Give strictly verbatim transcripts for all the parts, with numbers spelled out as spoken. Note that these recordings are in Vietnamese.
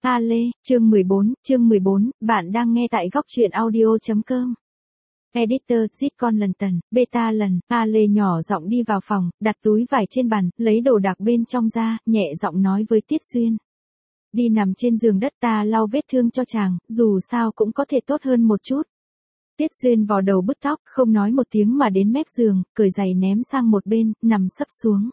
A Lê, chương mười bốn, chương mười bốn, bạn đang nghe tại góc truyện audio.com. Editor, Zit con lần tần, beta lần, A Lê nhỏ giọng đi vào phòng, đặt túi vải trên bàn, lấy đồ đạc bên trong ra, nhẹ giọng nói với Tiết Xuyên. Đi nằm trên giường đất ta lau vết thương cho chàng, dù sao cũng có thể tốt hơn một chút. Tiết Xuyên vò đầu bứt tóc, không nói một tiếng mà đến mép giường, cởi giày ném sang một bên, nằm sấp xuống.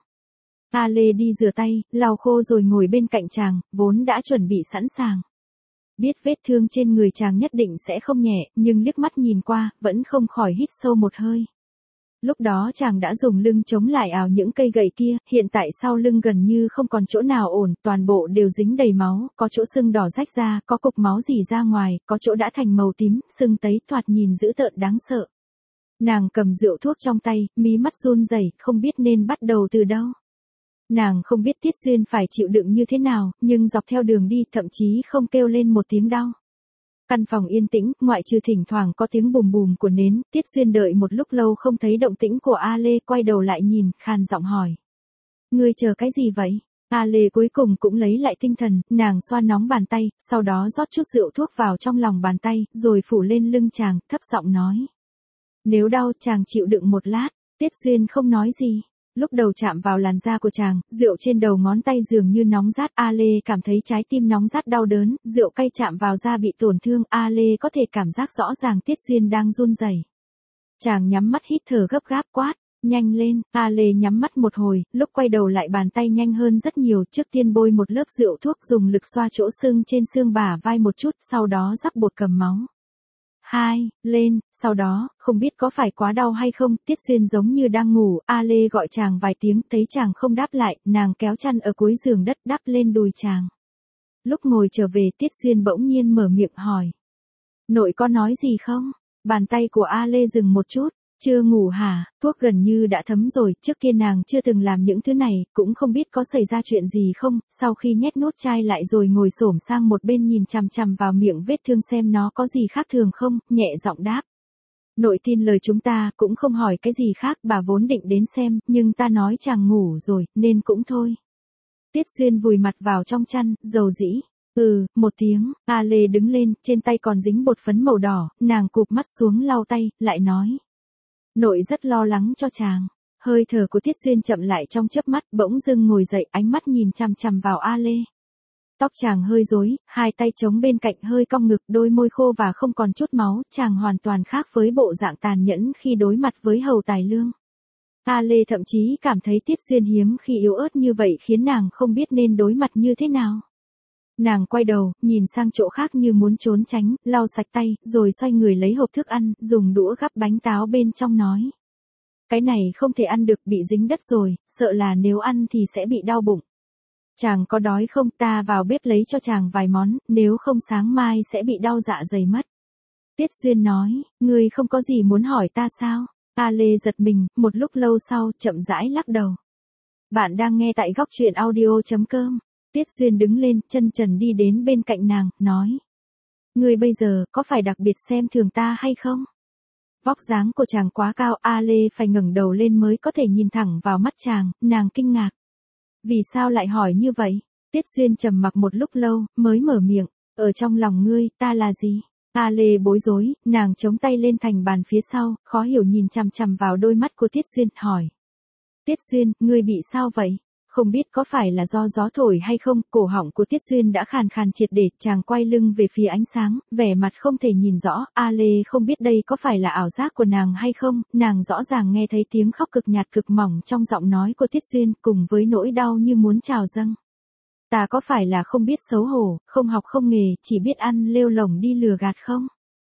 A Lê đi rửa tay, lau khô rồi ngồi bên cạnh chàng, vốn đã chuẩn bị sẵn sàng. Biết vết thương trên người chàng nhất định sẽ không nhẹ, nhưng liếc mắt nhìn qua, vẫn không khỏi hít sâu một hơi. Lúc đó chàng đã dùng lưng chống lại ảo những cây gậy kia, hiện tại sau lưng gần như không còn chỗ nào ổn, toàn bộ đều dính đầy máu, có chỗ sưng đỏ rách ra, có cục máu rỉ ra ngoài, có chỗ đã thành màu tím, sưng tấy thoạt nhìn dữ tợn đáng sợ. Nàng cầm rượu thuốc trong tay, mí mắt run rẩy, không biết nên bắt đầu từ đâu. Nàng không biết Tiết Xuyên phải chịu đựng như thế nào, nhưng dọc theo đường đi thậm chí không kêu lên một tiếng đau. Căn phòng yên tĩnh, ngoại trừ thỉnh thoảng có tiếng bùm bùm của nến, Tiết Xuyên đợi một lúc lâu không thấy động tĩnh của A Lê, quay đầu lại nhìn, khàn giọng hỏi. Ngươi chờ cái gì vậy? A Lê cuối cùng cũng lấy lại tinh thần, nàng xoa nóng bàn tay, sau đó rót chút rượu thuốc vào trong lòng bàn tay, rồi phủ lên lưng chàng, thấp giọng nói. Nếu đau chàng chịu đựng một lát. Tiết Xuyên không nói gì. Lúc đầu chạm vào làn da của chàng, rượu trên đầu ngón tay dường như nóng rát. A Lê cảm thấy trái tim nóng rát đau đớn, rượu cay chạm vào da bị tổn thương. A Lê có thể cảm giác rõ ràng Tiết Xuyên đang run rẩy. Chàng nhắm mắt hít thở gấp gáp quát, nhanh lên. A Lê nhắm mắt một hồi, lúc quay đầu lại bàn tay nhanh hơn rất nhiều. Trước tiên bôi một lớp rượu thuốc, dùng lực xoa chỗ sưng trên xương bả vai một chút, sau đó rắc bột cầm máu. Hai, lên, sau đó, không biết có phải quá đau hay không, Tiết Xuyên giống như đang ngủ, A Lê gọi chàng vài tiếng, thấy chàng không đáp lại, nàng kéo chăn ở cuối giường đất đắp lên đùi chàng. Lúc ngồi trở về Tiết Xuyên bỗng nhiên mở miệng hỏi. Nội có nói gì không? Bàn tay của A Lê dừng một chút. Chưa ngủ hả? Thuốc gần như đã thấm rồi, trước kia nàng chưa từng làm những thứ này, cũng không biết có xảy ra chuyện gì không, sau khi nhét nốt chai lại rồi ngồi xổm sang một bên nhìn chằm chằm vào miệng vết thương xem nó có gì khác thường không, nhẹ giọng đáp. Nội tin lời chúng ta, cũng không hỏi cái gì khác, bà vốn định đến xem, nhưng ta nói chàng ngủ rồi, nên cũng thôi. Tiết Xuyên vùi mặt vào trong chăn, dầu dĩ. Ừ, một tiếng, A Lê đứng lên, trên tay còn dính bột phấn màu đỏ, nàng cụp mắt xuống lau tay, lại nói. Nội rất lo lắng cho chàng. Hơi thở của Tiết Xuyên chậm lại trong chớp mắt, bỗng dưng ngồi dậy, ánh mắt nhìn chằm chằm vào A Lê. Tóc chàng hơi rối, hai tay chống bên cạnh hơi cong ngực, đôi môi khô và không còn chút máu, chàng hoàn toàn khác với bộ dạng tàn nhẫn khi đối mặt với Hầu Tài Lương. A Lê thậm chí cảm thấy Tiết Xuyên hiếm khi yếu ớt như vậy khiến nàng không biết nên đối mặt như thế nào. Nàng quay đầu, nhìn sang chỗ khác như muốn trốn tránh, lau sạch tay, rồi xoay người lấy hộp thức ăn, dùng đũa gắp bánh táo bên trong nói. Cái này không thể ăn được, bị dính đất rồi, sợ là nếu ăn thì sẽ bị đau bụng. Chàng có đói không, ta vào bếp lấy cho chàng vài món, nếu không sáng mai sẽ bị đau dạ dày mất. Tiết Xuyên nói, ngươi không có gì muốn hỏi ta sao? A Lê giật mình, một lúc lâu sau, chậm rãi lắc đầu. Bạn đang nghe tại góc truyện audio.com. Tiết Xuyên đứng lên, chân trần đi đến bên cạnh nàng, nói. Ngươi bây giờ, có phải đặc biệt xem thường ta hay không? Vóc dáng của chàng quá cao, A Lê phải ngẩng đầu lên mới có thể nhìn thẳng vào mắt chàng, nàng kinh ngạc. Vì sao lại hỏi như vậy? Tiết Xuyên trầm mặc một lúc lâu, mới mở miệng, ở trong lòng ngươi, ta là gì? A Lê bối rối, nàng chống tay lên thành bàn phía sau, khó hiểu nhìn chằm chằm vào đôi mắt của Tiết Xuyên, hỏi. Tiết Xuyên, ngươi bị sao vậy? Không biết có phải là do gió thổi hay không, cổ họng của Tiết Xuyên đã khàn khàn triệt để, chàng quay lưng về phía ánh sáng, vẻ mặt không thể nhìn rõ, A Lê không biết đây có phải là ảo giác của nàng hay không, nàng rõ ràng nghe thấy tiếng khóc cực nhạt cực mỏng trong giọng nói của Tiết Xuyên, cùng với nỗi đau như muốn trào dâng. Ta có phải là không biết xấu hổ, không học không nghề, chỉ biết ăn lêu lổng đi lừa gạt không?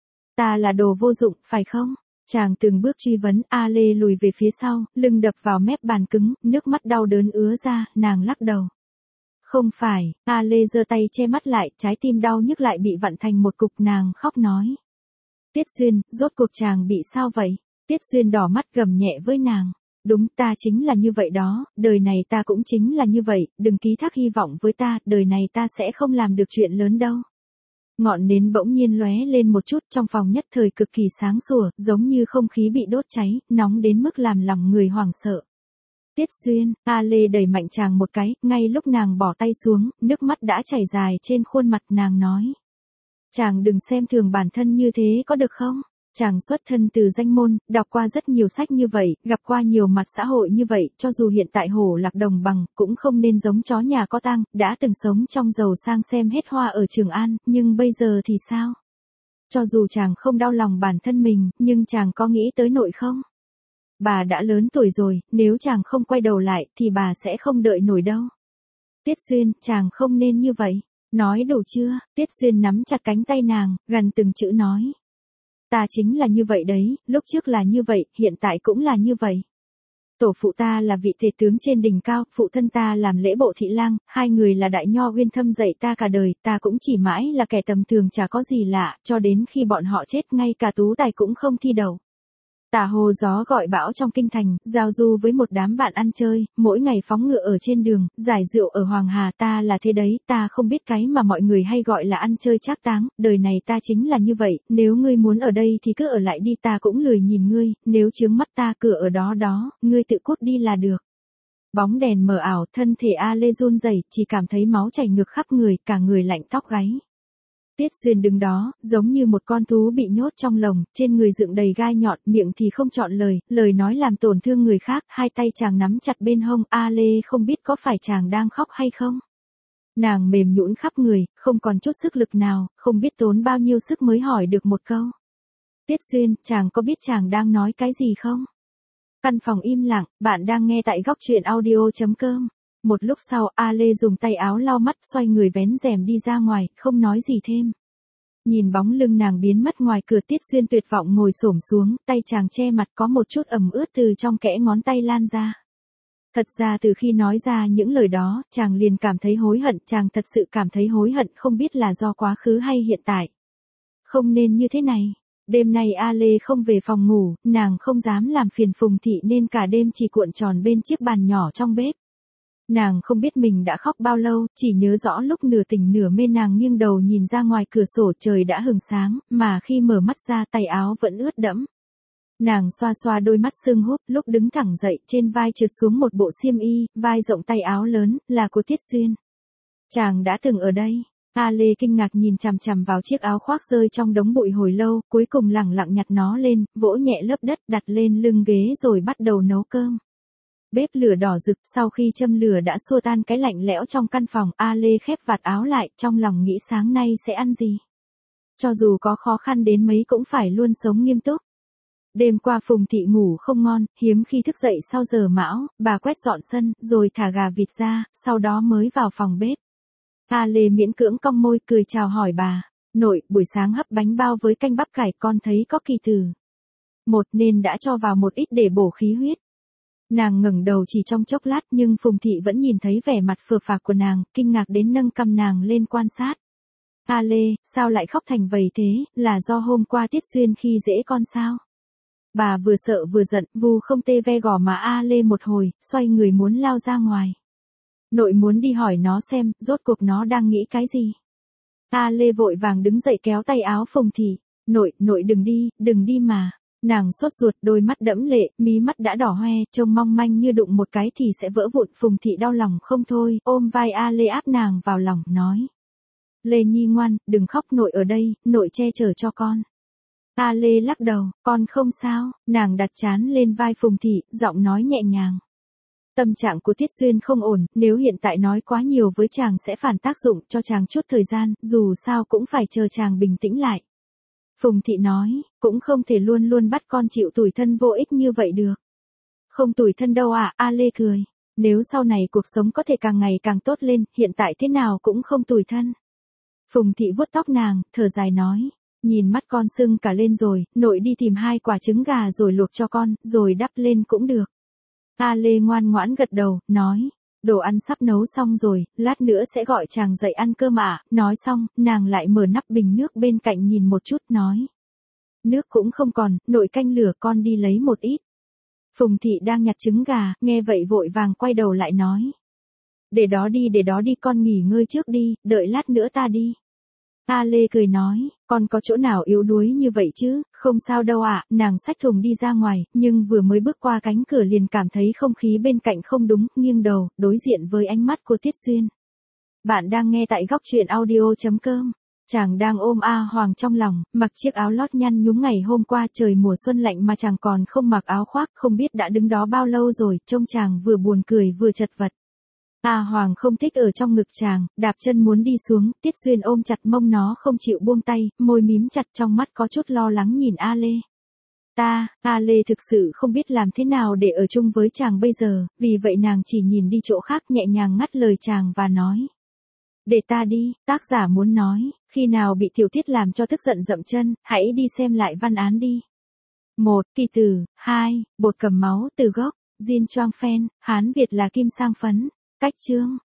Ta là đồ vô dụng, phải không? Chàng từng bước truy vấn, A Lê lùi về phía sau, lưng đập vào mép bàn cứng, nước mắt đau đớn ứa ra, nàng lắc đầu. Không phải, A Lê giơ tay che mắt lại, trái tim đau nhức lại bị vặn thành một cục, nàng khóc nói. Tiết Xuyên, rốt cuộc chàng bị sao vậy? Tiết Xuyên đỏ mắt gầm nhẹ với nàng. Đúng, ta chính là như vậy đó, đời này ta cũng chính là như vậy, đừng ký thác hy vọng với ta, đời này ta sẽ không làm được chuyện lớn đâu. Ngọn nến bỗng nhiên lóe lên một chút, trong phòng nhất thời cực kỳ sáng sủa, giống như không khí bị đốt cháy, nóng đến mức làm lòng người hoảng sợ. Tiết Xuyên, A Lê đẩy mạnh chàng một cái, ngay lúc nàng bỏ tay xuống, nước mắt đã chảy dài trên khuôn mặt nàng nói. Chàng đừng xem thường bản thân như thế có được không? Chàng xuất thân từ danh môn, đọc qua rất nhiều sách như vậy, gặp qua nhiều mặt xã hội như vậy, cho dù hiện tại hổ lạc đồng bằng, cũng không nên giống chó nhà có tang, đã từng sống trong giàu sang xem hết hoa ở Trường An, nhưng bây giờ thì sao? Cho dù chàng không đau lòng bản thân mình, nhưng chàng có nghĩ tới nội không? Bà đã lớn tuổi rồi, nếu chàng không quay đầu lại, thì bà sẽ không đợi nổi đâu. Tiết Xuyên, chàng không nên như vậy. Nói đủ chưa? Tiết Xuyên nắm chặt cánh tay nàng, gần từng chữ nói. Ta chính là như vậy đấy, lúc trước là như vậy, hiện tại cũng là như vậy. Tổ phụ ta là vị tể tướng trên đỉnh cao, phụ thân ta làm lễ bộ thị lang, hai người là đại nho uyên thâm dạy ta cả đời, ta cũng chỉ mãi là kẻ tầm thường chả có gì lạ, cho đến khi bọn họ chết ngay cả tú tài cũng không thi đậu. Tà hồ gió gọi bão trong kinh thành, giao du với một đám bạn ăn chơi, mỗi ngày phóng ngựa ở trên đường, giải rượu ở Hoàng Hà, ta là thế đấy, ta không biết cái mà mọi người hay gọi là ăn chơi trác táng, đời này ta chính là như vậy, nếu ngươi muốn ở đây thì cứ ở lại đi, ta cũng lười nhìn ngươi, nếu chướng mắt ta cửa ở đó đó, ngươi tự cút đi là được. Bóng đèn mờ ảo, thân thể A Lê run rẩy, chỉ cảm thấy máu chảy ngược khắp người, cả người lạnh tóc gáy. Tiết Xuyên đứng đó, giống như một con thú bị nhốt trong lồng, trên người dựng đầy gai nhọn, miệng thì không chọn lời, lời nói làm tổn thương người khác, hai tay chàng nắm chặt bên hông, A Lê không biết có phải chàng đang khóc hay không. Nàng mềm nhũn khắp người, không còn chút sức lực nào, không biết tốn bao nhiêu sức mới hỏi được một câu. Tiết Xuyên, chàng có biết chàng đang nói cái gì không? Căn phòng im lặng, bạn đang nghe tại góc truyện audio chấm com. Một lúc sau, A Lê dùng tay áo lau mắt, xoay người vén rèm đi ra ngoài, không nói gì thêm. Nhìn bóng lưng nàng biến mất ngoài cửa, Tiết Xuyên tuyệt vọng ngồi xổm xuống, tay chàng che mặt, có một chút ẩm ướt từ trong kẽ ngón tay lan ra. Thật ra từ khi nói ra những lời đó, chàng liền cảm thấy hối hận, chàng thật sự cảm thấy hối hận, không biết là do quá khứ hay hiện tại. Không nên như thế này. Đêm nay A Lê không về phòng ngủ, nàng không dám làm phiền Phùng Thị nên cả đêm chỉ cuộn tròn bên chiếc bàn nhỏ trong bếp. Nàng không biết mình đã khóc bao lâu, chỉ nhớ rõ lúc nửa tỉnh nửa mê nàng nghiêng đầu nhìn ra ngoài cửa sổ, trời đã hừng sáng, mà khi mở mắt ra tay áo vẫn ướt đẫm. Nàng xoa xoa đôi mắt sưng húp, lúc đứng thẳng dậy, trên vai trượt xuống một bộ xiêm y, vai rộng tay áo lớn, là của Tiết Xuyên. Chàng đã từng ở đây. A Lê kinh ngạc nhìn chằm chằm vào chiếc áo khoác rơi trong đống bụi hồi lâu, cuối cùng lẳng lặng nhặt nó lên, vỗ nhẹ lớp đất đặt lên lưng ghế rồi bắt đầu nấu cơm. Bếp lửa đỏ rực, sau khi châm lửa đã xua tan cái lạnh lẽo trong căn phòng, A Lê khép vạt áo lại, trong lòng nghĩ sáng nay sẽ ăn gì. Cho dù có khó khăn đến mấy cũng phải luôn sống nghiêm túc. Đêm qua Phùng Thị ngủ không ngon, hiếm khi thức dậy sau giờ mão, bà quét dọn sân, rồi thả gà vịt ra, sau đó mới vào phòng bếp. A Lê miễn cưỡng cong môi cười chào hỏi bà. Nội, buổi sáng hấp bánh bao với canh bắp cải, con thấy có kỳ từ. Một nên đã cho vào một ít để bổ khí huyết. Nàng ngẩng đầu chỉ trong chốc lát nhưng Phùng Thị vẫn nhìn thấy vẻ mặt phờ phạc của nàng, kinh ngạc đến nâng cằm nàng lên quan sát. A Lê, sao lại khóc thành vầy thế, là do hôm qua Tiết Xuyên khi dễ con sao? Bà vừa sợ vừa giận, vu không tê ve gò má A Lê một hồi, xoay người muốn lao ra ngoài. Nội muốn đi hỏi nó xem, rốt cuộc nó đang nghĩ cái gì. A Lê vội vàng đứng dậy kéo tay áo Phùng Thị. Nội, nội đừng đi, đừng đi mà. Nàng sốt ruột, đôi mắt đẫm lệ, mí mắt đã đỏ hoe, trông mong manh như đụng một cái thì sẽ vỡ vụn. Phùng Thị đau lòng không thôi, ôm vai A Lê áp nàng vào lòng, nói. Lê Nhi ngoan, đừng khóc, nội ở đây, nội che chở cho con. A Lê lắc đầu, con không sao, nàng đặt trán lên vai Phùng Thị, giọng nói nhẹ nhàng. Tâm trạng của Tiết Xuyên không ổn, nếu hiện tại nói quá nhiều với chàng sẽ phản tác dụng, cho chàng chút thời gian, dù sao cũng phải chờ chàng bình tĩnh lại. Phùng Thị nói, cũng không thể luôn luôn bắt con chịu tủi thân vô ích như vậy được. Không tủi thân đâu à, A Lê cười. Nếu sau này cuộc sống có thể càng ngày càng tốt lên, hiện tại thế nào cũng không tủi thân. Phùng Thị vuốt tóc nàng, thở dài nói. Nhìn mắt con sưng cả lên rồi, nội đi tìm hai quả trứng gà rồi luộc cho con, rồi đắp lên cũng được. A Lê ngoan ngoãn gật đầu, nói. Đồ ăn sắp nấu xong rồi, lát nữa sẽ gọi chàng dậy ăn cơm ạ. Nói xong, nàng lại mở nắp bình nước bên cạnh nhìn một chút, nói. Nước cũng không còn, nội canh lửa, con đi lấy một ít. Phùng Thị đang nhặt trứng gà, nghe vậy vội vàng quay đầu lại nói. Để đó đi, để đó đi, con nghỉ ngơi trước đi, đợi lát nữa ta đi. A Lê cười nói, con có chỗ nào yếu đuối như vậy chứ, không sao đâu ạ, nàng xách thùng đi ra ngoài, nhưng vừa mới bước qua cánh cửa liền cảm thấy không khí bên cạnh không đúng, nghiêng đầu, đối diện với ánh mắt của Tiết Duyên. Bạn đang nghe tại góc truyện audio.com. Chàng đang ôm A Hoàng trong lòng, mặc chiếc áo lót nhăn nhúm ngày hôm qua trời mùa xuân lạnh mà chàng còn không mặc áo khoác, không biết đã đứng đó bao lâu rồi, trông chàng vừa buồn cười vừa chật vật. A Hoàng không thích ở trong ngực chàng, đạp chân muốn đi xuống, Tiết Duyên ôm chặt mông nó không chịu buông tay, môi mím chặt trong mắt có chút lo lắng nhìn A Lê. Ta, A Lê thực sự không biết làm thế nào để ở chung với chàng bây giờ, vì vậy nàng chỉ nhìn đi chỗ khác nhẹ nhàng ngắt lời chàng và nói. Để ta đi, tác giả muốn nói, khi nào bị Tiểu Tiết làm cho tức giận dậm chân, hãy đi xem lại văn án đi. một. Kỳ tử, hai. Bột cầm máu từ gốc, Jin Choang Phen, Hán Việt là kim sang phấn. Cách chương,